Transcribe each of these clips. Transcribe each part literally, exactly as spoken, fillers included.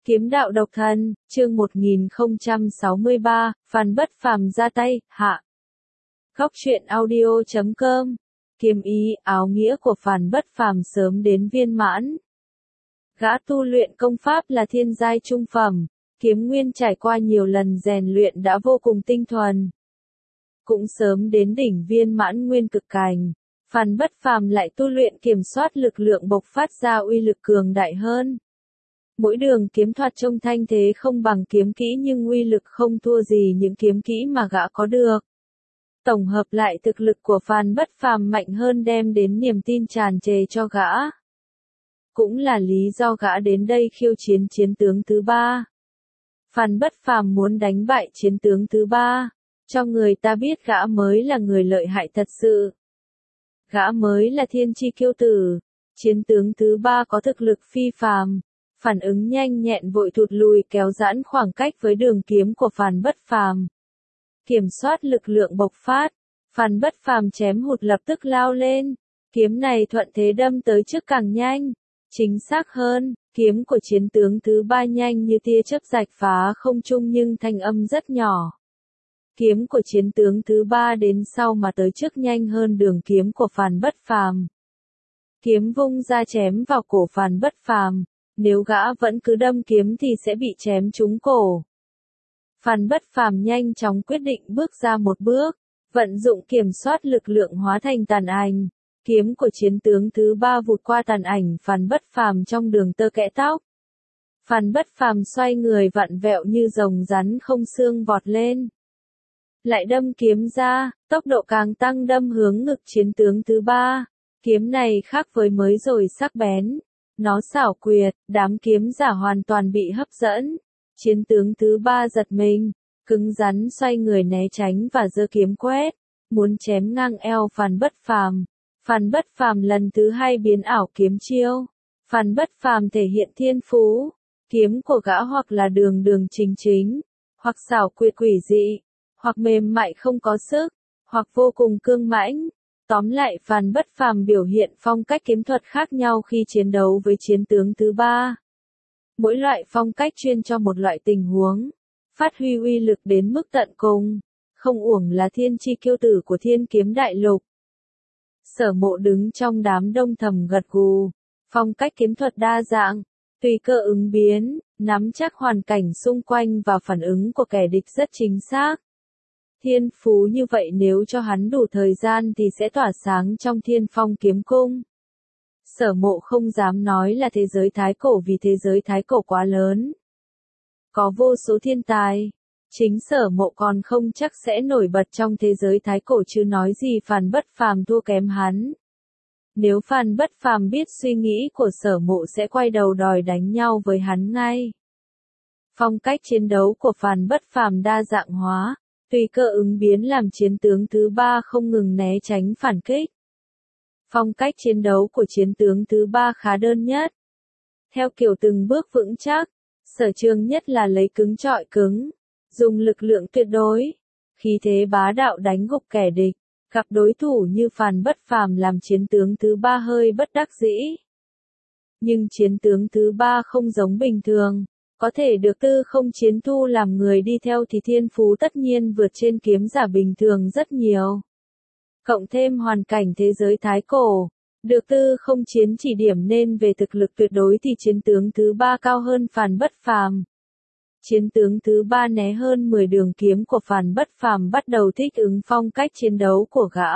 Kiếm đạo độc thân, chương một nghìn không trăm sáu mươi ba, Phan Bất Phàm ra tay, hạ. Góc truyện audio chấm com. Kiếm ý, áo nghĩa của Phan Bất Phàm sớm đến viên mãn. Gã tu luyện công pháp là thiên giai trung phẩm, kiếm nguyên trải qua nhiều lần rèn luyện đã vô cùng tinh thuần. Cũng sớm đến đỉnh viên mãn nguyên cực cảnh, Phan Bất Phàm lại tu luyện kiểm soát lực lượng bộc phát ra uy lực cường đại hơn. Mỗi đường kiếm thoạt trông thanh thế không bằng kiếm kỹ nhưng uy lực không thua gì những kiếm kỹ mà gã có được. Tổng hợp lại thực lực của Phan Bất Phàm mạnh hơn đem đến niềm tin tràn trề cho gã. Cũng là lý do gã đến đây khiêu chiến chiến tướng thứ ba. Phan Bất Phàm muốn đánh bại chiến tướng thứ ba, cho người ta biết gã mới là người lợi hại thật sự. Gã mới là thiên chi kiêu tử, chiến tướng thứ ba có thực lực phi phàm. Phản ứng nhanh nhẹn vội thụt lùi kéo giãn khoảng cách với đường kiếm của Phan Bất Phàm. Kiểm soát lực lượng bộc phát, Phan Bất Phàm chém hụt lập tức lao lên, kiếm này thuận thế đâm tới trước càng nhanh. Chính xác hơn, kiếm của chiến tướng thứ ba nhanh như tia chớp rạch phá không trung nhưng thanh âm rất nhỏ. Kiếm của chiến tướng thứ ba đến sau mà tới trước nhanh hơn đường kiếm của Phan Bất Phàm. Kiếm vung ra chém vào cổ Phan Bất Phàm. Nếu gã vẫn cứ đâm kiếm thì sẽ bị chém trúng cổ. Phan Bất Phàm nhanh chóng quyết định bước ra một bước, vận dụng kiểm soát lực lượng hóa thành tàn ảnh. Kiếm của chiến tướng thứ ba vụt qua tàn ảnh Phan Bất Phàm trong đường tơ kẽ tóc. Phan Bất Phàm xoay người vặn vẹo như rồng rắn không xương vọt lên. Lại đâm kiếm ra, tốc độ càng tăng đâm hướng ngực chiến tướng thứ ba. Kiếm này khác với mới rồi sắc bén. Nó xảo quyệt, đám kiếm giả hoàn toàn bị hấp dẫn. Chiến tướng thứ ba giật mình, cứng rắn xoay người né tránh và giơ kiếm quét, muốn chém ngang eo Phan Bất Phàm. Phan Bất Phàm lần thứ hai biến ảo kiếm chiêu. Phan Bất Phàm thể hiện thiên phú, kiếm của gã hoặc là đường đường chính chính, hoặc xảo quyệt quỷ dị, hoặc mềm mại không có sức, hoặc vô cùng cương mãnh. Tóm lại Phan Bất Phàm biểu hiện phong cách kiếm thuật khác nhau khi chiến đấu với chiến tướng thứ ba. Mỗi loại phong cách chuyên cho một loại tình huống, phát huy uy lực đến mức tận cùng, không uổng là thiên chi kiêu tử của thiên kiếm đại lục. Sở Mộ đứng trong đám đông thầm gật gù, phong cách kiếm thuật đa dạng, tùy cơ ứng biến, nắm chắc hoàn cảnh xung quanh và phản ứng của kẻ địch rất chính xác. Thiên phú như vậy nếu cho hắn đủ thời gian thì sẽ tỏa sáng trong Thiên Phong kiếm cung. Sở Mộ không dám nói là thế giới thái cổ vì thế giới thái cổ quá lớn. Có vô số thiên tài. Chính Sở Mộ còn không chắc sẽ nổi bật trong thế giới thái cổ chứ nói gì Phan Bất Phàm thua kém hắn. Nếu Phan Bất Phàm biết suy nghĩ của Sở Mộ sẽ quay đầu đòi đánh nhau với hắn ngay. Phong cách chiến đấu của Phan Bất Phàm đa dạng hóa. Tùy cơ ứng biến làm chiến tướng thứ ba không ngừng né tránh phản kích. Phong cách chiến đấu của chiến tướng thứ ba khá đơn nhất. Theo kiểu từng bước vững chắc, sở trường nhất là lấy cứng trọi cứng, dùng lực lượng tuyệt đối, khí thế bá đạo đánh gục kẻ địch. Gặp đối thủ như Phan Bất Phàm làm chiến tướng thứ ba hơi bất đắc dĩ. Nhưng chiến tướng thứ ba không giống bình thường. Có thể được tư không chiến thu làm người đi theo thì thiên phú tất nhiên vượt trên kiếm giả bình thường rất nhiều. Cộng thêm hoàn cảnh thế giới thái cổ, được tư không chiến chỉ điểm nên về thực lực tuyệt đối thì chiến tướng thứ ba cao hơn Phan Bất Phàm. Chiến tướng thứ ba né hơn mười đường kiếm của Phan Bất Phàm bắt đầu thích ứng phong cách chiến đấu của gã.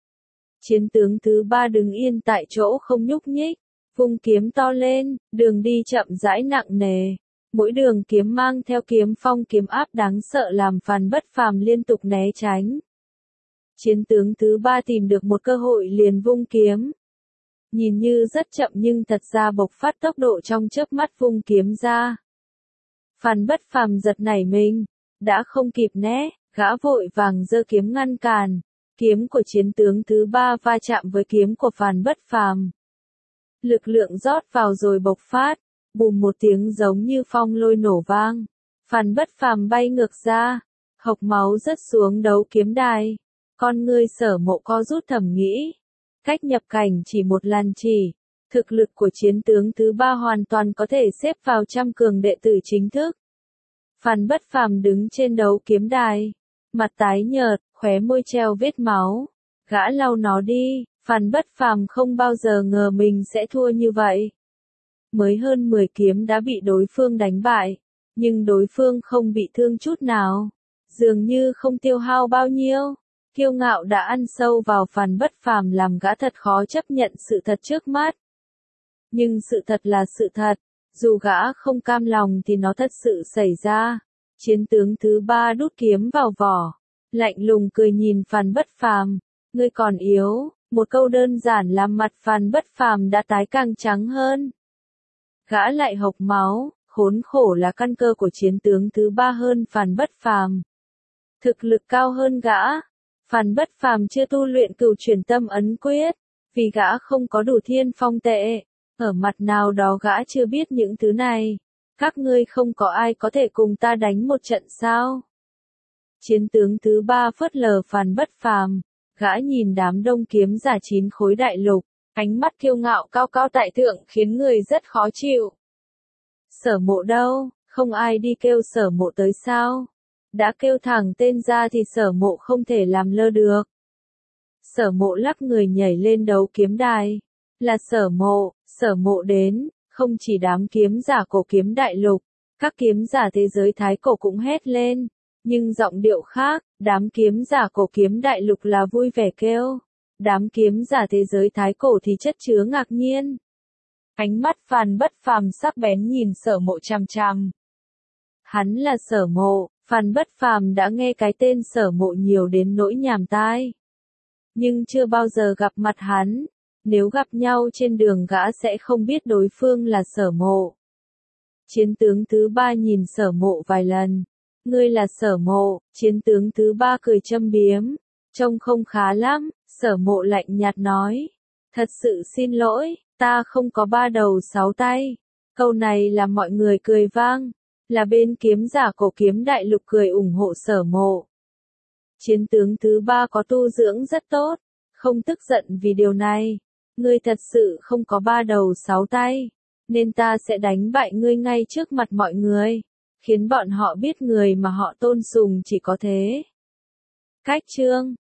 Chiến tướng thứ ba đứng yên tại chỗ không nhúc nhích, vung kiếm to lên, đường đi chậm rãi nặng nề. Mỗi đường kiếm mang theo kiếm phong kiếm áp đáng sợ làm Phan Bất Phàm liên tục né tránh. Chiến tướng thứ ba tìm được một cơ hội liền vung kiếm. Nhìn như rất chậm nhưng thật ra bộc phát tốc độ trong chớp mắt vung kiếm ra. Phan Bất Phàm giật nảy mình, đã không kịp né, gã vội vàng giơ kiếm ngăn cản. Kiếm của chiến tướng thứ ba va chạm với kiếm của Phan Bất Phàm. Lực lượng rót vào rồi bộc phát. Bùm một tiếng giống như phong lôi nổ vang. Phan Bất Phàm bay ngược ra, hộc máu rớt xuống đấu kiếm đài. Con ngươi Sở Mộ co rút thầm nghĩ. Cách nhập cảnh chỉ một lần chỉ. Thực lực của chiến tướng thứ ba hoàn toàn có thể xếp vào trăm cường đệ tử chính thức. Phan Bất Phàm đứng trên đấu kiếm đài, mặt tái nhợt, khóe môi treo vết máu. Gã lau nó đi, Phan Bất Phàm không bao giờ ngờ mình sẽ thua như vậy. Mới hơn mười kiếm đã bị đối phương đánh bại, nhưng đối phương không bị thương chút nào, dường như không tiêu hao bao nhiêu. Kiêu ngạo đã ăn sâu vào Phan Bất Phàm làm gã thật khó chấp nhận sự thật trước mắt. Nhưng sự thật là sự thật, dù gã không cam lòng thì nó thật sự xảy ra. Chiến tướng thứ ba đút kiếm vào vỏ, lạnh lùng cười nhìn Phan Bất Phàm, ngươi còn yếu. Một câu đơn giản làm mặt Phan Bất Phàm đã tái càng trắng hơn. Gã lại hộc máu, khốn khổ là căn cơ của chiến tướng thứ ba hơn Phan Bất Phàm. Thực lực cao hơn gã, Phan Bất Phàm chưa tu luyện cửu chuyển tâm ấn quyết, vì gã không có đủ thiên phong tệ. Ở mặt nào đó gã chưa biết những thứ này. Các ngươi không có ai có thể cùng ta đánh một trận sao? Chiến tướng thứ ba phớt lờ Phan Bất Phàm, gã nhìn đám đông kiếm giả chín khối đại lục, ánh mắt kiêu ngạo cao cao tại thượng khiến người rất khó chịu. Sở Mộ đâu, không ai đi kêu Sở Mộ tới sao? Đã kêu thẳng tên ra thì Sở Mộ không thể làm lơ được. Sở Mộ lắc người nhảy lên đấu kiếm đài. Là Sở Mộ, Sở Mộ đến, không chỉ đám kiếm giả cổ kiếm đại lục, các kiếm giả thế giới thái cổ cũng hét lên, nhưng giọng điệu khác, đám kiếm giả cổ kiếm đại lục là vui vẻ kêu, đám kiếm giả thế giới thái cổ thì chất chứa ngạc nhiên. Ánh mắt Phan Bất Phàm sắc bén nhìn Sở Mộ chằm chằm. Hắn là Sở Mộ, Phan Bất Phàm đã nghe cái tên Sở Mộ nhiều đến nỗi nhàm tai, nhưng chưa bao giờ gặp mặt hắn. Nếu gặp nhau trên đường gã sẽ không biết đối phương là Sở Mộ. Chiến tướng thứ ba nhìn Sở Mộ vài lần. Ngươi là Sở Mộ, chiến tướng thứ ba cười châm biếm. Trông không khá lắm, Sở Mộ lạnh nhạt nói. Thật sự xin lỗi, ta không có ba đầu sáu tay. Câu này làm mọi người cười vang. Là bên kiếm giả cổ kiếm đại lục cười ủng hộ Sở Mộ. Chiến tướng thứ ba có tu dưỡng rất tốt, không tức giận vì điều này. Ngươi thật sự không có ba đầu sáu tay, nên ta sẽ đánh bại ngươi ngay trước mặt mọi người, khiến bọn họ biết người mà họ tôn sùng chỉ có thế. Cách chương